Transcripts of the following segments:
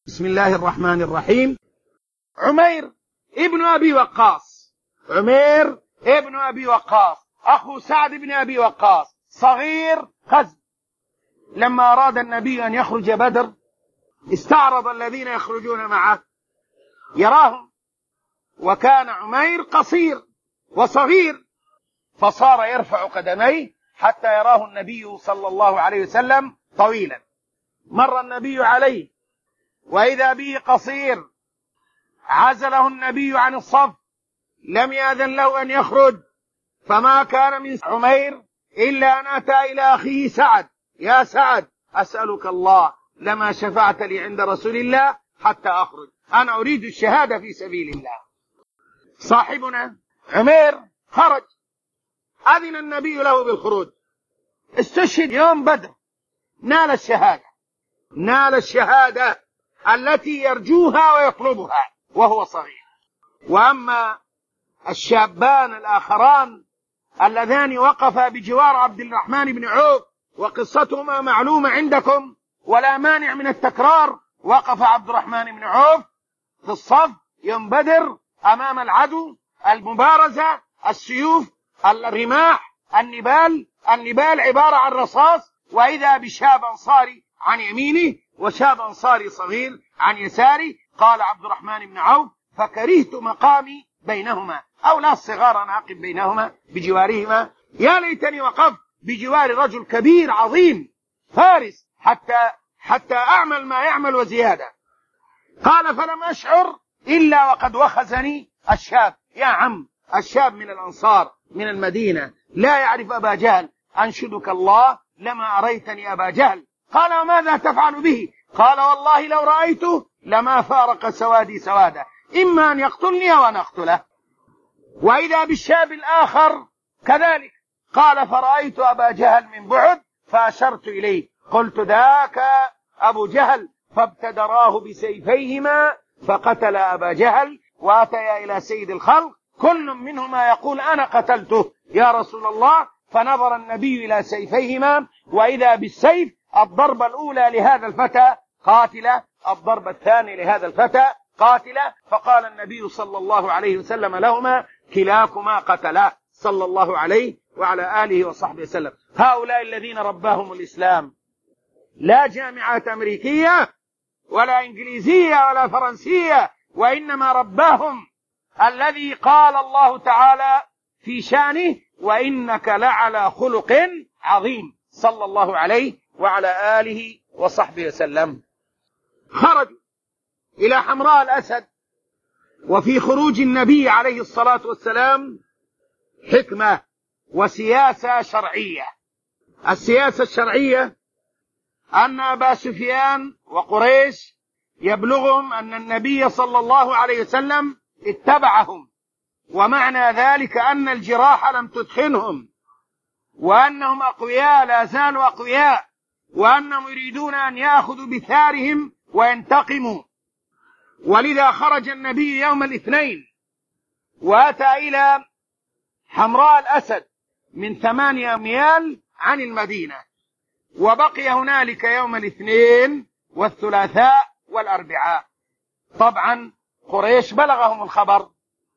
بسم الله الرحمن الرحيم. عمير ابن أبي وقاص، عمير ابن أبي وقاص أخو سعد بن أبي وقاص، صغير قزم. لما أراد النبي أن يخرج بدر استعرض الذين يخرجون معه يراهم، وكان عمير قصير وصغير، فصار يرفع قدميه حتى يراه النبي صلى الله عليه وسلم طويلا. مر النبي عليه وإذا به قصير، عزله النبي عن الصف، لم يأذن له أن يخرج، فما كان من عمير إلا أن أتى إلى أخيه سعد: يا سعد، أسألك الله، لما شفعت لي عند رسول الله حتى أخرج، أنا أريد الشهادة في سبيل الله. صاحبنا عمير خرج، أذن النبي له بالخروج، استشهد يوم بدر، نال الشهادة التي يرجوها ويطلبها وهو صغير. وأما الشابان الآخران اللذان وقفا بجوار عبد الرحمن بن عوف، وقصتهما معلومة عندكم ولا مانع من التكرار. وقف عبد الرحمن بن عوف في الصف يوم بدر أمام العدو، المبارزة، السيوف، الرماح، النبال عبارة عن رصاص، وإذا بشاب أنصاري عن يمينه وشاب أنصاري صغير عن يساره. قال عبد الرحمن بن عوف: فكرهت مقامي بينهما، أولاد الصغار أنا أقف بينهما بجوارهما، يا ليتني وقفت بجوار رجل كبير عظيم فارس حتى أعمل ما يعمل وزيادة. قال: فلم أشعر إلا وقد وخزني الشاب. يا عم، الشاب من الأنصار من المدينة لا يعرف أبا جهل، أنشدك الله لما أريتني أبا جهل. قال: وماذا تفعل به؟ قال: والله لو رأيته لما فارق سوادي سواده، إما أن يقتلني وأن أقتله. وإذا بالشاب الآخر كذلك. قال: فرأيت أبا جهل من بعد فأشرت إليه، قلت: ذاك أبو جهل، فابتدراه بسيفيهما فقتل أبا جهل، وأتيا إلى سيد الخلق، كل منهما يقول: أنا قتلته يا رسول الله. فنظر النبي إلى سيفيهما، وإذا بالسيف الضربة الأولى لهذا الفتى قاتلة، الضربة الثانية لهذا الفتى قاتلة. فقال النبي صلى الله عليه وسلم لهما: كلاكما قتلا، صلى الله عليه وعلى آله وصحبه وسلم. هؤلاء الذين رباهم الإسلام، لا جامعات أمريكية ولا إنجليزية ولا فرنسية، وإنما رباهم الذي قال الله تعالى في شانه: وإنك لعلى خلق عظيم، صلى الله عليه وعلى آله وصحبه وسلم. خرجوا إلى حمراء الأسد، وفي خروج النبي عليه الصلاة والسلام حكمة وسياسة شرعية. السياسة الشرعية أن أبا سفيان وقريش يبلغهم أن النبي صلى الله عليه وسلم اتبعهم، ومعنى ذلك أن الجراح لم تدخنهم، وأنهم أقوياء، لا زالوا أقوياء، وأنهم يريدون أن يأخذوا بثارهم وينتقموا. ولذا خرج النبي يوم الاثنين وأتى إلى حمراء الأسد من 8 أميال عن المدينة، وبقي هنالك يوم الاثنين والثلاثاء والأربعاء. طبعا قريش بلغهم الخبر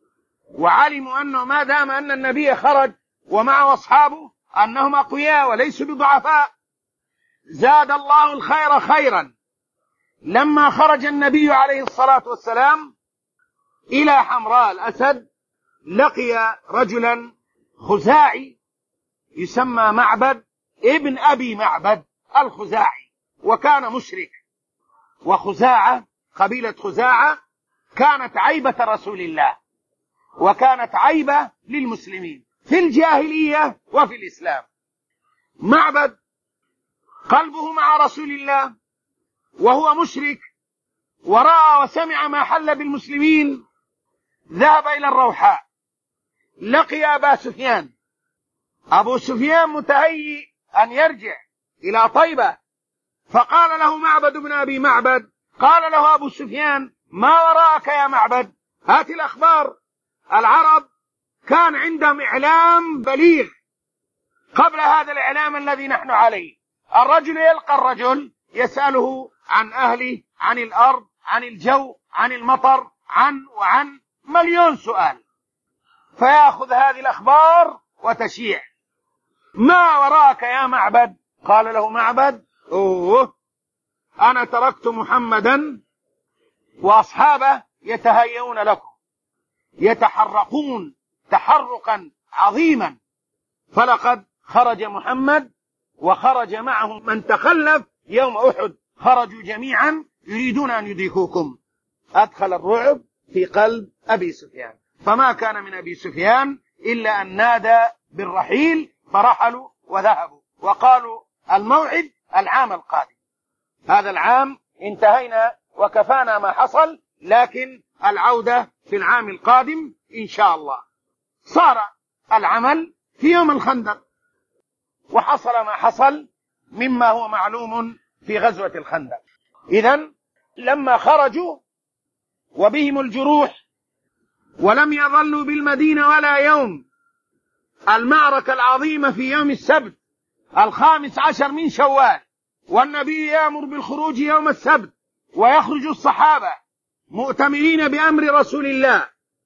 وعلموا أنه ما دام أن النبي خرج ومعه أصحابه أنهم أقوياء وليسوا بضعفاء. زاد الله الخير خيرا، لما خرج النبي عليه الصلاة والسلام إلى حمراء الأسد لقي رجلا خزاعي يسمى معبد ابن أبي معبد الخزاعي، وكان مشرك. وخزاعة، قبيلة خزاعة، كانت عيبة رسول الله، وكانت عيبة للمسلمين في الجاهلية وفي الإسلام. معبد قلبه مع رسول الله وهو مشرك، ورأى وسمع ما حل بالمسلمين، ذهب إلى الروحاء، لقي أبا سفيان. أبو سفيان متهيئ أن يرجع إلى طيبة، فقال له معبد بن أبي معبد، قال له أبو سفيان: ما وراءك يا معبد؟ هات الأخبار. العرب كان عندهم إعلام بليغ قبل هذا الإعلام الذي نحن عليه. الرجل يلقى الرجل يسأله عن أهله، عن الأرض، عن الجو، عن المطر، عن مليون سؤال، فيأخذ هذه الأخبار وتشيع. ما وراك يا معبد؟ قال له معبد: أنا تركت محمدا وأصحابه يتهيئون لكم، يتحرقون تحرقا عظيما، فلقد خرج محمد وخرج معه من تخلف يوم أحد، خرجوا جميعا يريدون أن يدركوكم. أدخل الرعب في قلب أبي سفيان، فما كان من أبي سفيان إلا أن نادى بالرحيل، فرحلوا وذهبوا وقالوا: الموعد العام القادم، هذا العام انتهينا وكفانا ما حصل، لكن العودة في العام القادم إن شاء الله. صار العمل في يوم الخندق، وحصل ما حصل مما هو معلوم في غزوة الخندق. إذن لما خرجوا وبهم الجروح ولم يظلوا بالمدينة ولا يوم، المعركة العظيمة في يوم السبت 15 من شوال، والنبي يأمر بالخروج يوم السبت، ويخرج الصحابة مؤتمرين بأمر رسول الله،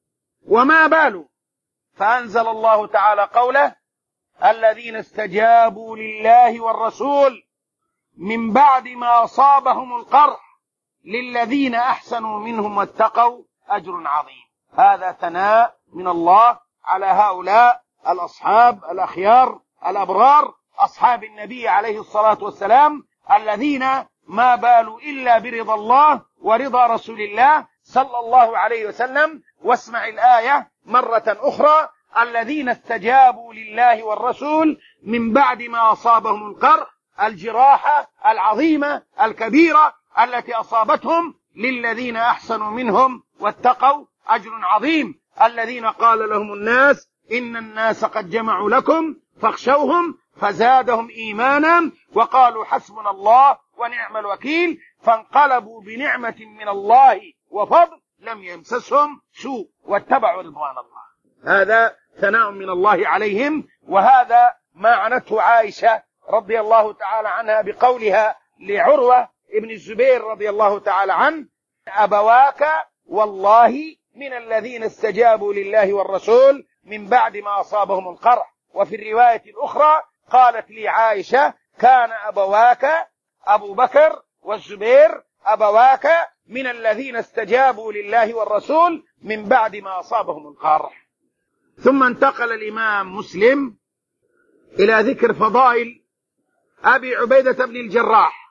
وما بالوا، فأنزل الله تعالى قوله: الذين استجابوا لله والرسول من بعد ما أصابهم القرح للذين أحسنوا منهم واتقوا أجر عظيم. هذا ثناء من الله على هؤلاء الأصحاب الأخيار الأبرار، أصحاب النبي عليه الصلاة والسلام، الذين ما بالوا إلا برضا الله ورضا رسول الله صلى الله عليه وسلم. واسمع الآية مرة أخرى: الذين استجابوا لله والرسول من بعد ما أصابهم القرح، الجراحة العظيمة الكبيرة التي أصابتهم، للذين أحسنوا منهم واتقوا أجر عظيم. الذين قال لهم الناس إن الناس قد جمعوا لكم فاخشوهم فزادهم إيمانا وقالوا حسبنا الله ونعم الوكيل، فانقلبوا بنعمة من الله وفضل لم يمسسهم سوء واتبعوا رضوان الله. هذا ثناء من الله عليهم، وهذا ما عنته عائشة رضي الله تعالى عنها بقولها لعروة ابن الزبير رضي الله تعالى عنه: أبواك والله من الذين استجابوا لله والرسول من بعد ما أصابهم القرح. وفي الرواية الأخرى قالت لي عائشة: كان أبواك أبو بكر والزبير أبواك من الذين استجابوا لله والرسول من بعد ما أصابهم القرح. ثم انتقل الإمام مسلم إلى ذكر فضائل أبي عبيدة بن الجراح.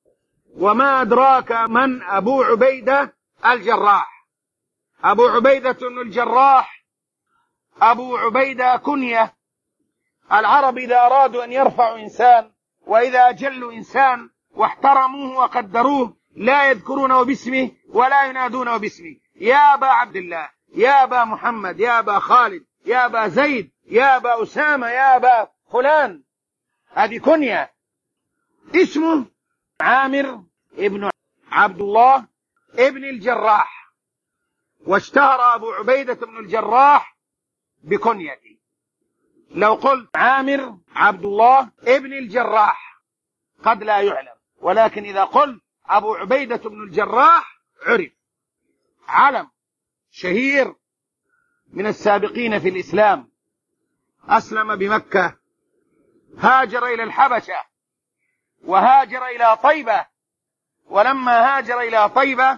وما أدراك من أبو عبيدة الجراح؟ أبو عبيدة بن الجراح، أبو عبيدة كنية. العرب إذا أرادوا أن يرفعوا إنسان وإذا أجلوا إنسان واحترموه وقدروه لا يذكرونه باسمه ولا ينادونه باسمه: يا أبا عبد الله، يا أبا محمد، يا أبا خالد، يا أبا زيد، يا أبا أسامة، يا أبا فلان. هذه كنية. اسمه عامر ابن عبد الله ابن الجراح، واشتهر أبو عبيدة بن الجراح بكنيته. لو قلت عامر عبد الله ابن الجراح قد لا يعلم، ولكن إذا قلت أبو عبيدة بن الجراح عرف. علم شهير من السابقين في الإسلام، أسلم بمكة، هاجر إلى الحبشة وهاجر إلى طيبة، ولما هاجر إلى طيبة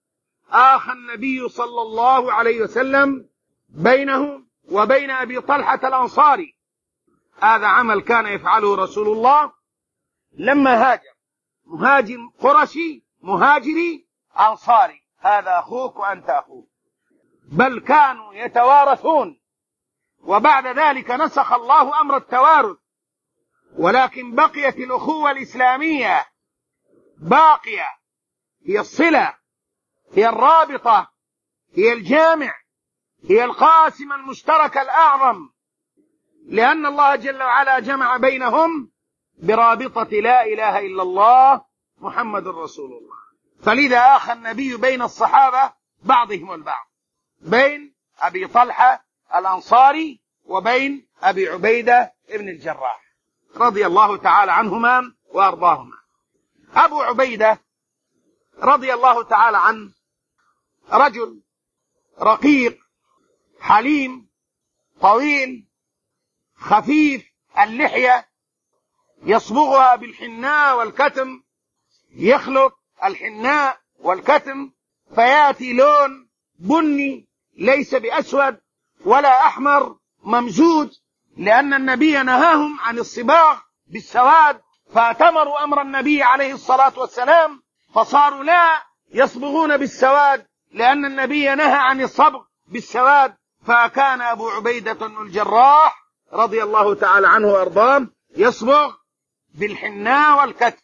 آخى النبي صلى الله عليه وسلم بينه وبين أبي طلحة الأنصاري. هذا عمل كان يفعله رسول الله لما هاجر، مهاجر قرشي مهاجري أنصاري، هذا أخوك وأنت أخوك، بل كانوا يتوارثون. وبعد ذلك نسخ الله أمر التوارث، ولكن بقيت الأخوة الإسلامية باقية، هي الصلة، هي الرابطة، هي الجامع، هي القاسم المشترك الأعظم، لأن الله جل وعلا جمع بينهم برابطة لا إله إلا الله محمد رسول الله. فلذا آخى النبي بين الصحابة بعضهم البعض، بين أبي طلحة الأنصاري وبين أبي عبيدة ابن الجراح رضي الله تعالى عنهما وأرضاهما. أبو عبيدة رضي الله تعالى عنه رجل رقيق حليم طويل خفيف اللحية، يصبغها بالحناء والكتم، يخلط الحناء والكتم فيأتي لون بني ليس بأسود ولا أحمر ممزوج، لأن النبي نهاهم عن الصباغ بالسواد، فأتمروا أمر النبي عليه الصلاة والسلام فصاروا لا يصبغون بالسواد لأن النبي نهى عن الصبغ بالسواد. فكان أبو عبيدة بن الجراح رضي الله تعالى عنه وأرضاه يصبغ بالحناء والكتم.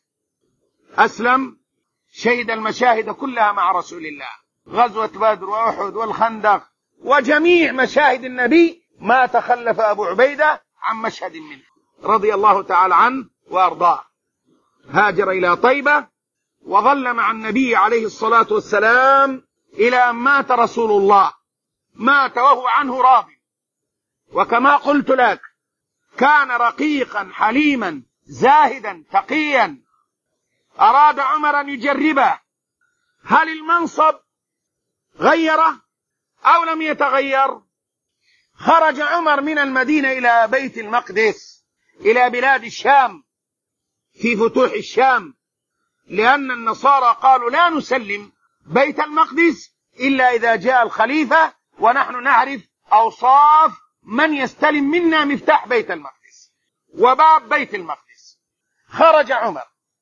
أسلم، شهد المشاهد كلها مع رسول الله، غزوة بدر وأحد والخندق وجميع مشاهد النبي ما تخلف أبو عبيدة عن مشهد منه رضي الله تعالى عنه وأرضاه. هاجر إلى طيبة وظل مع النبي عليه الصلاة والسلام إلى أن مات رسول الله، مات وهو عنه راض. وكما قلت لك كان رقيقا حليما زاهدا تقيا. أراد عمر أن يجربه، هل المنصب غيره أو لم يتغير؟ خرج عمر من المدينة إلى بيت المقدس، إلى بلاد الشام في فتوح الشام، لأن النصارى قالوا لا نسلم بيت المقدس إلا إذا جاء الخليفة، ونحن نعرف أوصاف من يستلم منا مفتاح بيت المقدس وباب بيت المقدس. خرج عمر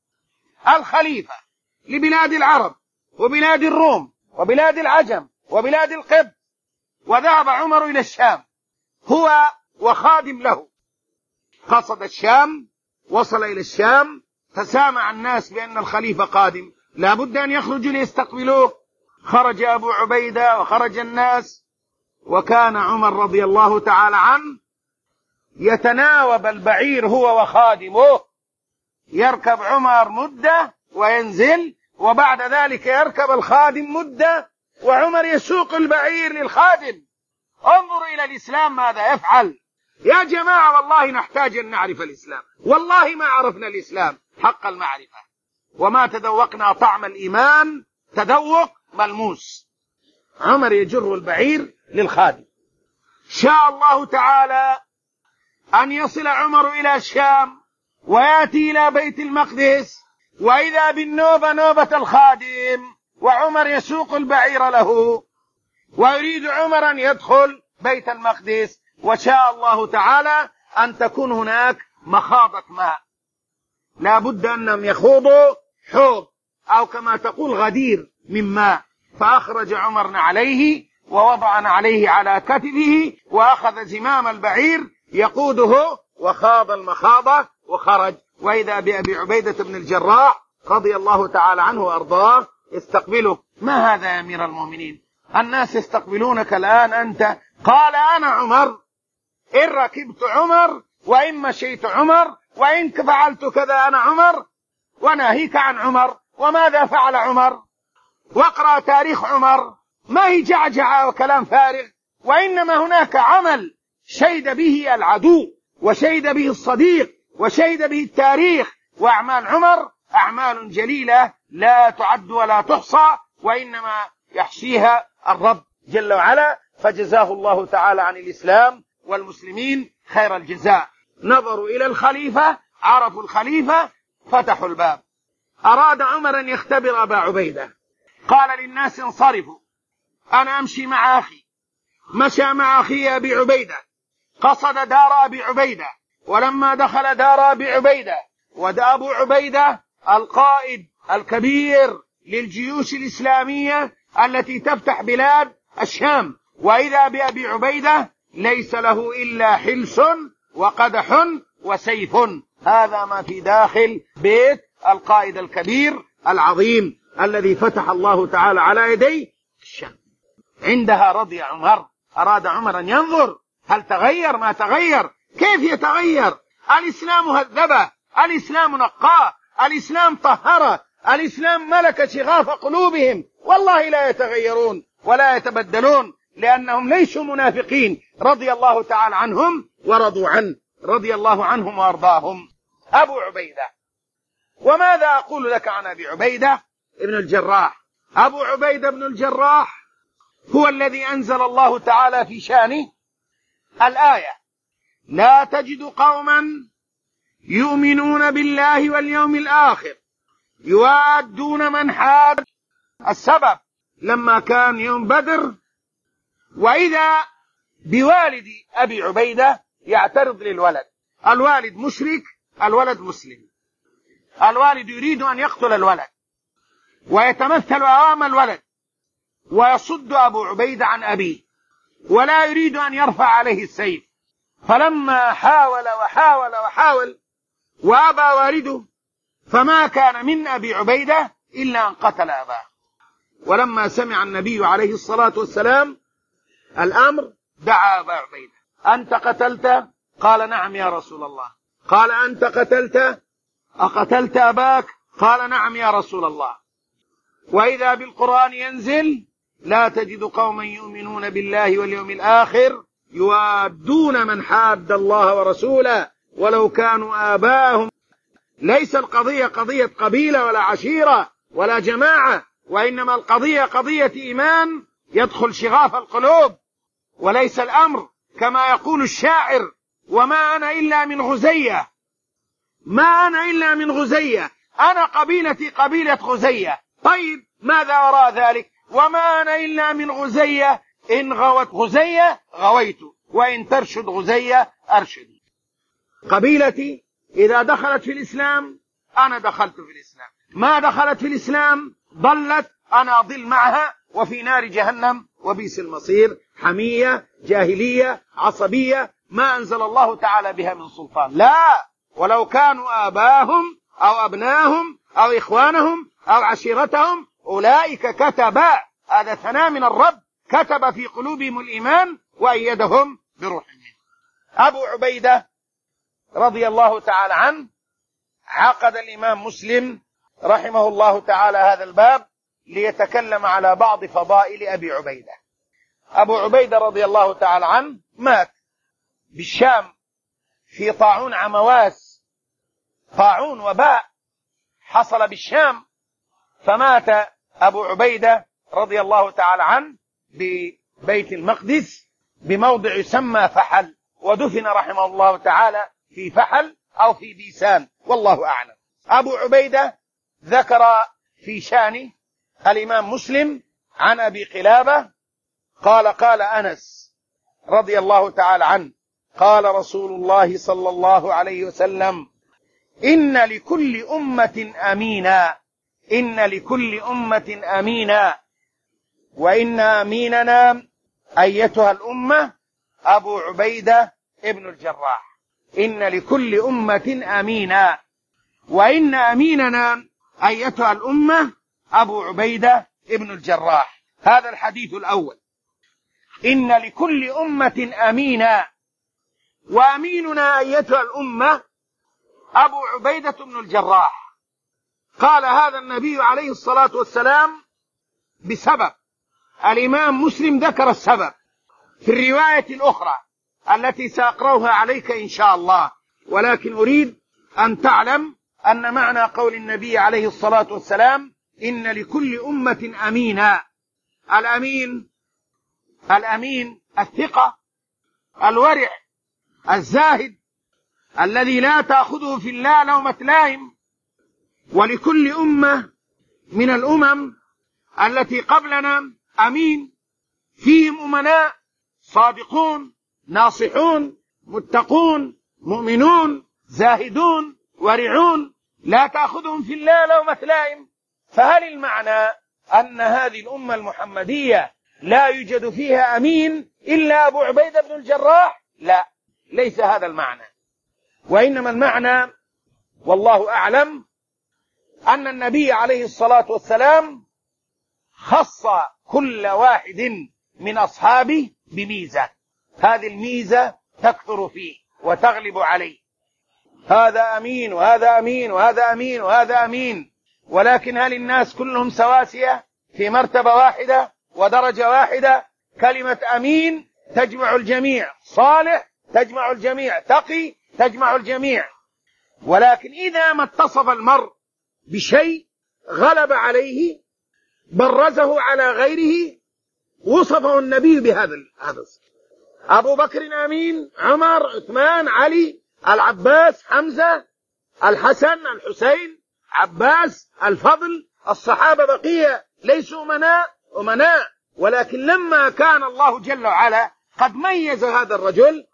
الخليفة لبلاد العرب وبلاد الروم وبلاد العجم وبلاد القبط، وذهب عمر إلى الشام هو وخادم له. قصد الشام، وصل إلى الشام، فسامع الناس بأن الخليفة قادم، لا بد أن يخرجوا ليستقبلوه. خرج أبو عبيدة وخرج الناس، وكان عمر رضي الله تعالى عنه يتناوب البعير هو وخادمه، يركب عمر مدة وينزل، وبعد ذلك يركب الخادم مدة وعمر يسوق البعير للخادم. انظر إلى الإسلام ماذا يفعل. يا جماعة والله نحتاج أن نعرف الإسلام، والله ما عرفنا الإسلام حق المعرفة، وما تذوقنا طعم الإيمان تذوق ملموس. عمر يجر البعير للخادم. شاء الله تعالى أن يصل عمر إلى الشام ويأتي إلى بيت المقدس، وإذا بالنوبة نوبة الخادم، وعمر يسوق البعير له، ويريد عمر أن يدخل بيت المقدس، وشاء الله تعالى أن تكون هناك مخاضة ماء، لا بد أنهم يخوضوا حوض أو كما تقول غدير من ماء. فأخرج عمر عليه ووضع عليه على كتفه وأخذ زمام البعير يقوده وخاض المخاضة وخرج، وإذا بأبي عبيدة بن الجراح رضي الله تعالى عنه وأرضاه استقبله. ما هذا يا أمير المؤمنين؟ الناس يستقبلونك الآن أنت. قال أنا عمر، إن ركبت عمر وإن مشيت عمر وإن فعلت كذا أنا عمر، وناهيك عن عمر. وماذا فعل عمر؟ واقرأ تاريخ عمر، ما هي جعجعة وكلام فارغ، وإنما هناك عمل شهد به العدو وشهد به الصديق وشهد به التاريخ. وأعمال عمر أعمال جليلة لا تعد ولا تحصى، وإنما يحصيها الرب جل وعلا، فجزاه الله تعالى عن الإسلام والمسلمين خير الجزاء. نظروا إلى الخليفة، عرفوا الخليفة، فتحوا الباب. أراد عمر أن يختبر أبا عبيدة، قال للناس انصرفوا، أنا أمشي مع أخي. مشى مع أخي أبي عبيدة، قصد دار أبي عبيدة، ولما دخل دار أبي عبيدة، أبو عبيدة القائد الكبير للجيوش الإسلامية التي تفتح بلاد الشام، وإذا بأبي عبيدة ليس له إلا حلس وقدح وسيف. هذا ما في داخل بيت القائد الكبير العظيم الذي فتح الله تعالى على يدي الشام. عندها رضي عمر. أراد عمر أن ينظر هل تغير ما تغير، كيف يتغير. الإسلام هذبه، الإسلام نقاه، الإسلام طهره، الإسلام ملك شغاف قلوبهم. والله لا يتغيرون ولا يتبدلون، لأنهم ليسوا منافقين رضي الله تعالى عنهم ورضوا عنه، رضي الله عنهم وأرضاهم. أبو عبيدة. وماذا أقول لك عن أبي عبيدة؟ بن الجراح. أبو عبيدة بن الجراح هو الذي أنزل الله تعالى في شانه الآية: لا تجد قوما يؤمنون بالله واليوم الآخر يوادون من حاد. السبب لما كان يوم بدر، وإذا بوالد أبي عبيدة يعترض للولد، الوالد مشرك، الولد مسلم، الوالد يريد أن يقتل الولد ويتمثل أمام الولد ويصد أبو عبيدة عن أبيه ولا يريد أن يرفع عليه السيف. فلما حاول وحاول وحاول وأبى والده، فما كان من أبي عبيدة إلا أن قتل أباه. ولما سمع النبي عليه الصلاة والسلام الأمر دعا أبا عبيدة: أنت قتلت؟ قال: نعم يا رسول الله. قال: أنت قتلت؟ أقتلت أباك؟ قال: نعم يا رسول الله. وإذا بالقرآن ينزل: لا تجد قوما يؤمنون بالله واليوم الآخر يوادون من حاد الله ورسوله ولو كانوا آباءهم. ليس القضية قضية قبيلة ولا عشيرة ولا جماعة، وإنما القضية قضية إيمان يدخل شغاف القلوب، وليس الأمر كما يقول الشاعر: وما أنا إلا من غزية، ما أنا إلا من غزية، أنا قبيلتي قبيلة غزية. طيب ماذا وراء ذلك؟ وما أنا إلا من غزية، إن غوت غزية غويت، وإن ترشد غزية أرشد. قبيلتي إذا دخلت في الإسلام أنا دخلت في الإسلام، ما دخلت في الإسلام ضلت، أنا أضل معها وفي نار جهنم وبئس المصير. حمية، جاهلية، عصبية، ما أنزل الله تعالى بها من سلطان. لا، ولو كانوا آباهم أو أبناهم أو إخوانهم أو عشيرتهم أولئك كتب، هذا ثناء من الرب، كتب في قلوبهم الإيمان وأيدهم بروح منه. أبو عبيدة رضي الله تعالى عنه عقد الإمام مسلم رحمه الله تعالى هذا الباب ليتكلم على بعض فضائل أبي عبيدة. أبو عبيدة رضي الله تعالى عنه مات بالشام في طاعون عمواس، طاعون وباء حصل بالشام، فمات أبو عبيدة رضي الله تعالى عنه ببيت المقدس بموضع يسمى فحل، ودفن رحمه الله تعالى في فحل أو في بيسان، والله أعلم. أبو عبيدة ذكر في شانه الإمام مسلم عن أبي قلابة قال: قال أنس رضي الله تعالى عنه: قال رسول الله صلى الله عليه وسلم: إن لكل أمة أمينا، إن لكل أمة أمينا، وإن أميننا أيتها الأمة أبو عبيدة ابن الجراح. إن لكل أمة أمينا، وإن أميننا أيتها الأمة أبو عبيدة ابن الجراح. هذا الحديث الأول: إن لكل أمة أمينا، وأميننا أيتها الأمة أبو عبيدة بن الجراح. قال هذا النبي عليه الصلاة والسلام بسبب، الإمام مسلم ذكر السبب في الرواية الأخرى التي سأقرأها عليك إن شاء الله، ولكن أريد أن تعلم أن معنى قول النبي عليه الصلاة والسلام: إن لكل أمة أمينا. الأمين الثقة، الورع، الزاهد، الذي لا تأخذه في الله لومة لائم. ولكل أمة من الأمم التي قبلنا أمين، فيهم أمناء صادقون ناصحون متقون مؤمنون زاهدون ورعون، لا تأخذهم في الله لومة لائم. فهل المعنى أن هذه الأمة المحمدية لا يوجد فيها أمين إلا أبو عبيدة بن الجراح؟ لا، ليس هذا المعنى، وإنما المعنى والله أعلم أن النبي عليه الصلاة والسلام خص كل واحد من أصحابه بميزة، هذه الميزة تكثر فيه وتغلب عليه. هذا أمين وهذا أمين وهذا أمين وهذا أمين، ولكن هل الناس كلهم سواسية في مرتبة واحدة ودرجة واحدة؟ كلمة أمين تجمع الجميع، صالح تجمع الجميع، تقي تجمع الجميع. ولكن إذا ما اتصف المرء بشيء غلب عليه برزه على غيره وصفه النبي بهذا الصفة. أبو بكر أمين، عمر، عثمان، علي، العباس، حمزة، الحسن، الحسين، عباس، الفضل، الصحابة بقية ليسوا أمناء، ولكن لما كان الله جل وعلا قد ميز هذا الرجل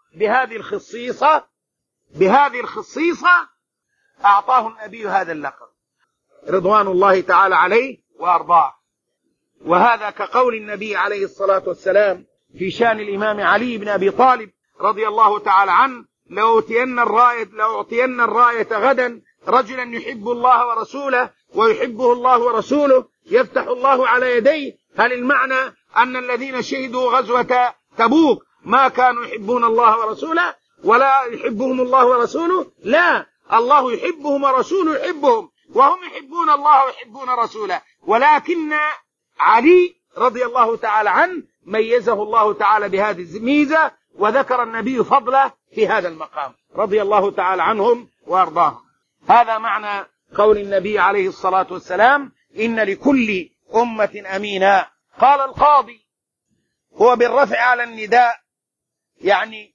بهذه الخصيصة أعطاه النبي هذا اللقب رضوان الله تعالى عليه وأرضاه. وهذا كقول النبي عليه الصلاة والسلام في شأن الإمام علي بن أبي طالب رضي الله تعالى عنه: لأعطين الراية غدا رجلا يحب الله ورسوله ويحبه الله ورسوله يفتح الله على يديه. هل المعنى أن الذين شهدوا غزوة تبوك ما كانوا يحبون الله ورسوله ولا يحبهم الله ورسوله؟ لا، الله يحبهم ورسوله يحبهم، وهم يحبون الله ويحبون رسوله، ولكن علي رضي الله تعالى عنه ميزه الله تعالى بهذه الميزة، وذكر النبي فضله في هذا المقام رضي الله تعالى عنهم وأرضاهم. هذا معنى قول النبي عليه الصلاة والسلام: إن لكل أمة أمينا. قال القاضي: هو بالرفع على النداء، يعني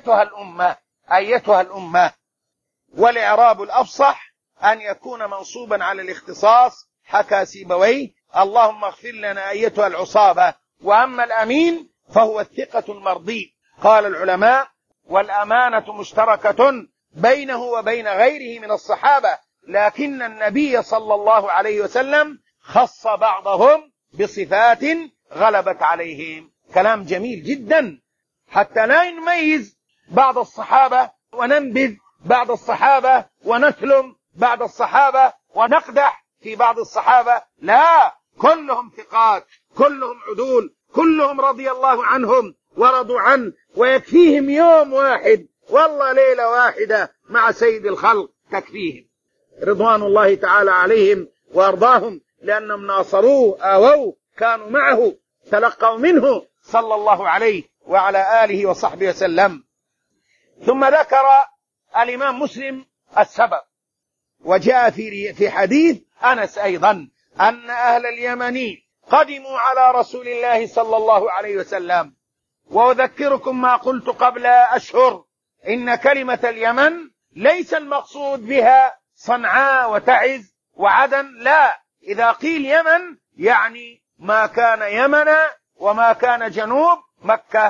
أيتها الأمة، والإعراب الأفصح أن يكون منصوبا على الاختصاص، حكى سيبويه: اللهم اغفر لنا أيتها العصابة. وأما الأمين فهو الثقة المرضي. قال العلماء: والأمانة مشتركة بينه وبين غيره من الصحابة، لكن النبي صلى الله عليه وسلم خص بعضهم بصفات غلبت عليهم. كلام جميل جدا، حتى لا نميز بعض الصحابة وننبذ بعض الصحابة ونثلم بعض الصحابة ونقدح في بعض الصحابة. لا، كلهم ثقات، كلهم عدول، كلهم رضي الله عنهم ورضوا عنه، ويكفيهم يوم واحد، والله ليلة واحدة مع سيد الخلق تكفيهم رضوان الله تعالى عليهم وأرضاهم، لأنهم ناصروه، آووه، كانوا معه، تلقوا منه صلى الله عليه وعلى آله وصحبه وسلم. ثم ذكر الإمام مسلم السبب، وجاء في حديث أنس أيضا أن أهل اليمن قدموا على رسول الله صلى الله عليه وسلم. وأذكركم ما قلت قبل أشهر: إن كلمة اليمن ليس المقصود بها صنعاء وتعز وعدن، لا، إذا قيل يمن يعني ما كان يمن وما كان جنوب مكة،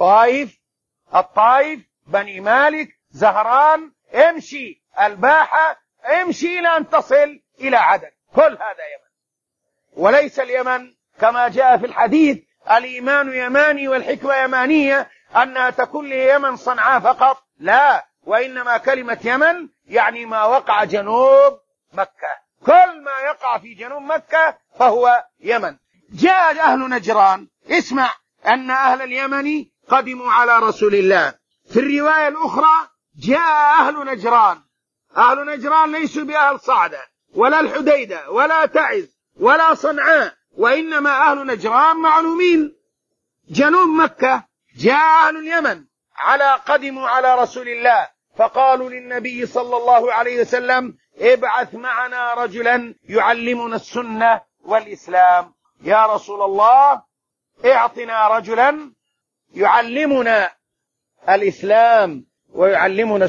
الطائف، بني مالك، زهران، امشي الباحة، امشي إلى أن تصل إلى عدن، كل هذا يمن. وليس اليمن كما جاء في الحديث: الإيمان يماني والحكمة يمانية، أنها تكون ليمن صنعاء فقط، لا، وإنما كلمة يمن يعني ما وقع جنوب مكة، كل ما يقع في جنوب مكة فهو يمن. جاء أهل نجران، اسمع، أن أهل اليمن قدموا على رسول الله. في الرواية الأخرى جاء أهل نجران ليسوا بأهل صعدة ولا الحديدة ولا تعز ولا صنعاء، وإنما أهل نجران معلومين جنوب مكة. جاء أهل اليمن قدموا على رسول الله، فقالوا للنبي صلى الله عليه وسلم: ابعث معنا رجلا يعلمنا السنة والإسلام. يا رسول الله، اعطنا رجلا يعلمنا الإسلام ويعلمنا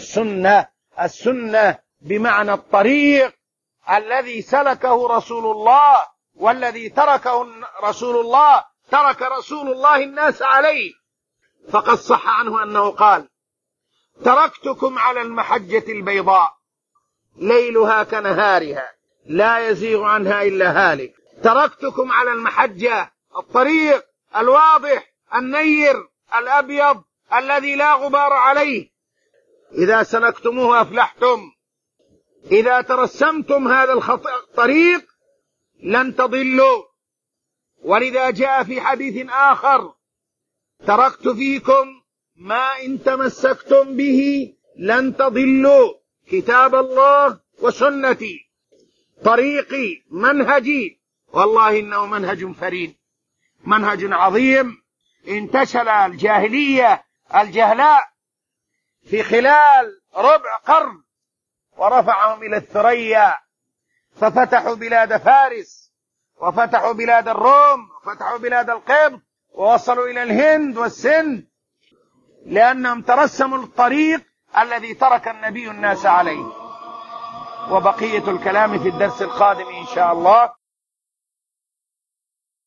السنة بمعنى الطريق الذي سلكه رسول الله والذي تركه رسول الله، ترك رسول الله الناس عليه. فقد صح عنه أنه قال: تركتكم على المحجة البيضاء ليلها كنهارها لا يزيغ عنها إلا هالك. تركتكم على المحجة، الطريق الواضح النير الأبيض الذي لا غبار عليه، إذا سلكتموه أفلحتم، إذا ترسمتم هذا الطريق لن تضلوا. ولذا جاء في حديث آخر: تركت فيكم ما إن تمسكتم به لن تضلوا، كتاب الله وسنتي، طريقي، منهجي. والله إنه منهج فريد، منهج عظيم، انتشل الجاهلية الجهلاء في خلال ربع قرن ورفعهم إلى الثريا. ففتحوا بلاد فارس، وفتحوا بلاد الروم، وفتحوا بلاد القبط، ووصلوا إلى الهند والسند، لأنهم ترسموا الطريق الذي ترك النبي الناس عليه. وبقية الكلام في الدرس القادم إن شاء الله.